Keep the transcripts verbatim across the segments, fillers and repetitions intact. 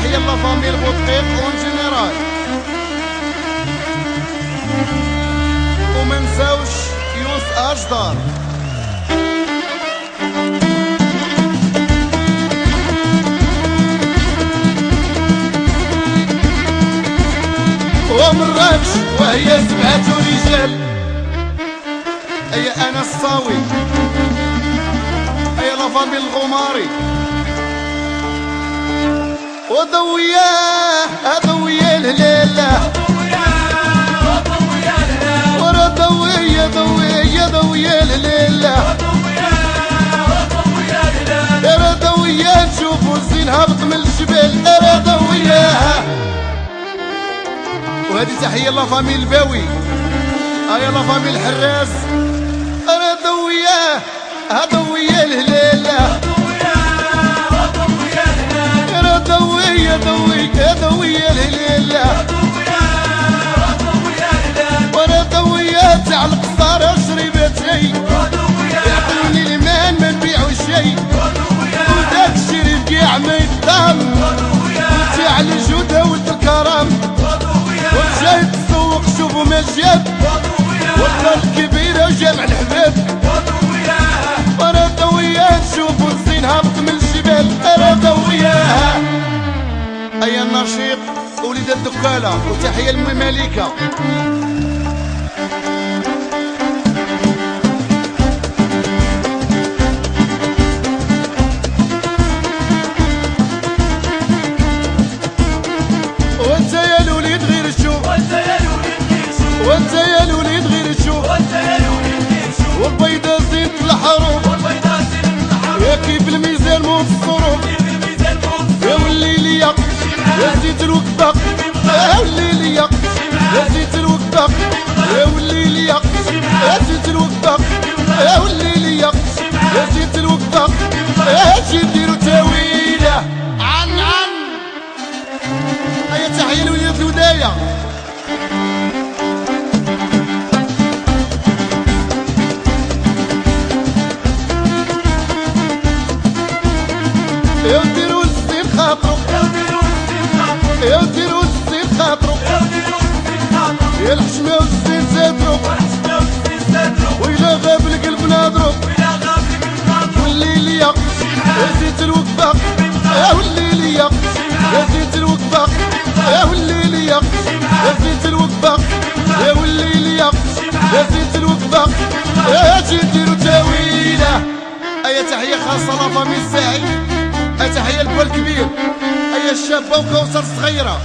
تحية لا فاميل بوطقيق اون جينيرال. وما نساوش يوس اجدار. ومن رابش وهي سبعة رجال. ايا انا الصاوي، ايا لا فاميل الغماري. وضوياه اضويا الهلالة، ورا ضويا ضويا ضويا الهلالة، ورا ضويا نشوفو الزين هابط من الجبال، ورا ضوياه. وهذه تحية لا فاميل الباوي، ايا لا فاميل الحراس. ورا ضوياه اضويا الهلالة، ضوية ضوية ضوية الهلالة، وانا ضوية تاع القصارى شريبتي، يعطوني المان ما نبيعو شي، وداك الشريف كاع ما يطام، وتاع الجودة ولد الكرم، وجاي تسوق شوفو ما جاب، والله الكبيرة جامع الحباب. وانا ضوية نشوفو الزين هابط من الجبال، انا ضوية. ايا النشيط وليد الدكالة، وتحية لمي مالكة. وانت يا الوليد غير تشوف، وانت يا الوليد غير تشوف، والبيضة زينة الحروف، يا كيف الميزان مو في الصروف، يا ولي ليا يا زيت الوقبة، يا ولي ليا يا زيت الوقبة، يا ولي ليا يا زيت الوقبة، يا ولي ليا يا زيت الوقبة. يا جي نديرو تاويلة عن عن. هيا تحية لوليدة الوداية. يا نديرو الزين خاطرو، يا نديرو الزين خاطرو، يا الحشمة والزين زادرو، وإلا غاب القلب ناضرو، ولي ليا يا زيت الوقبة، يا ولي ليا يا زيت الوقبة، يا ولي ليا يا زيت الوقبة، يا ولي ليا يا زيت الوقبة. يا جي نديرو تاويلة. أيا تحية خاصة لا فاميل الساعي، أيا تحية لبوا الكبير، أيا الشابة وكوثر الصغيرة.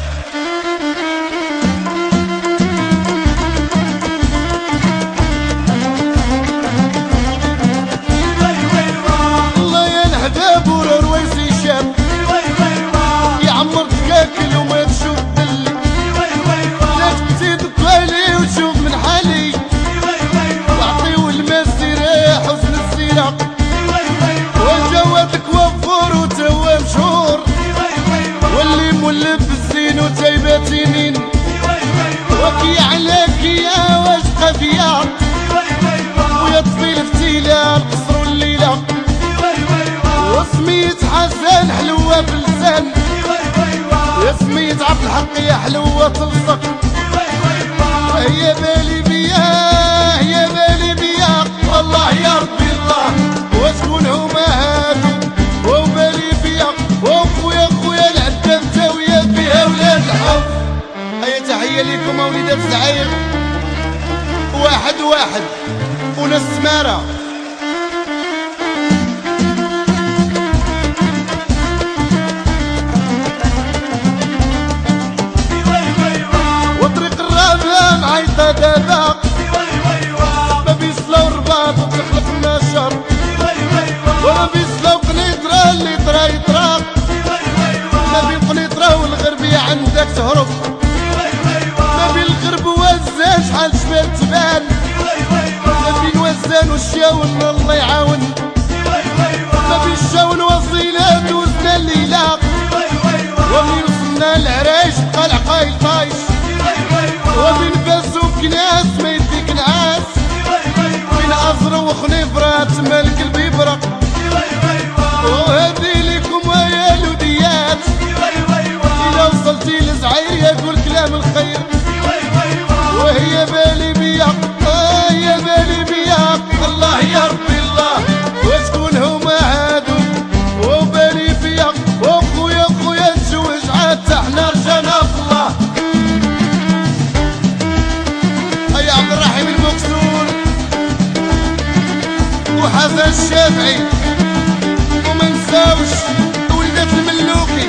الله يا الحباب ورا رويسي شاب، يعمر تكاكل وما تشوف دلي، لا تزيد قالي وتشوف من حالي، وعطيو المسير حسن السيرة، وجواتك وفور وتوا مشهور، واللي مولف الزين وتايبات يمين، وكي عليك يا واش قافية، ويا طفيل فتيلة القصر والليلة، وسميت حسن حلوة بلسان، يا سميت عبد الحق يا حلوة تلصق، يا بالي بياه يا بالي بياه، والله يا ربي الله وشكون هما هادو، وبالي بيا وخويا خويا العدة متاوية بيها ولاد الحب. هيا تحية ليكم وليدات العير، واحد واحد وناس سمارة. وطريق الرابع معيطة دابا، ما بيصلاو الرباط وتخلق النشر، وما بيصلاو قنيطرة اللي طرا يطرا، ما بين قنيطرة والغربية عندك تهرب، ما بين الغرب ووزان شحال جبال تبان، ما بين وزان والشاون الله يعاون، ما بين الشاون وصيلات وزنا الليلة، ومن وصلنا العرايش بقى العقايل طايش، ومن فاس وكناس ما يديك نعاس، من أزر وخنيفرات مالك البيبرق، وهذه لكم ويا الوديات، وهي تقول كلام الخير وهي بالي بيا آه يا بالي بيا الله يا ربي الله وشكون هما هادو وبالي بيا وخويا خويا تزوج عاد احنا رجعنا في الله. يا عبد الرحيم المكسور وحسن الشافعي وما نساوش ولدات الملوكي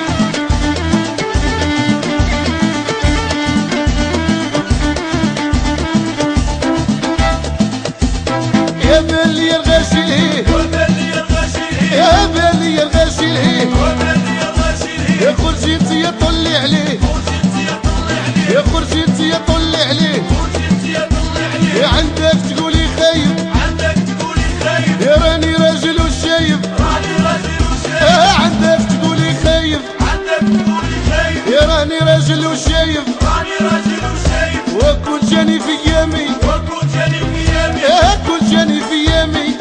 يا بالي الغاشي لهيه يا بالي الغاشي لهيه يا خرجي انت يا طلي عليه يا خرجي انت يا طلي عليه يا عندك تقولي خايب يا راني راجل وشايب يا عندك تقولي خايب يا راني راجل وشايب وكل جاني في يامي يا كل جاني في يامي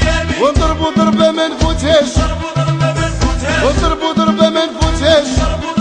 ونضربوا ضربة ما نفوتهاش ونضربوا ضربة ما نفوتهاش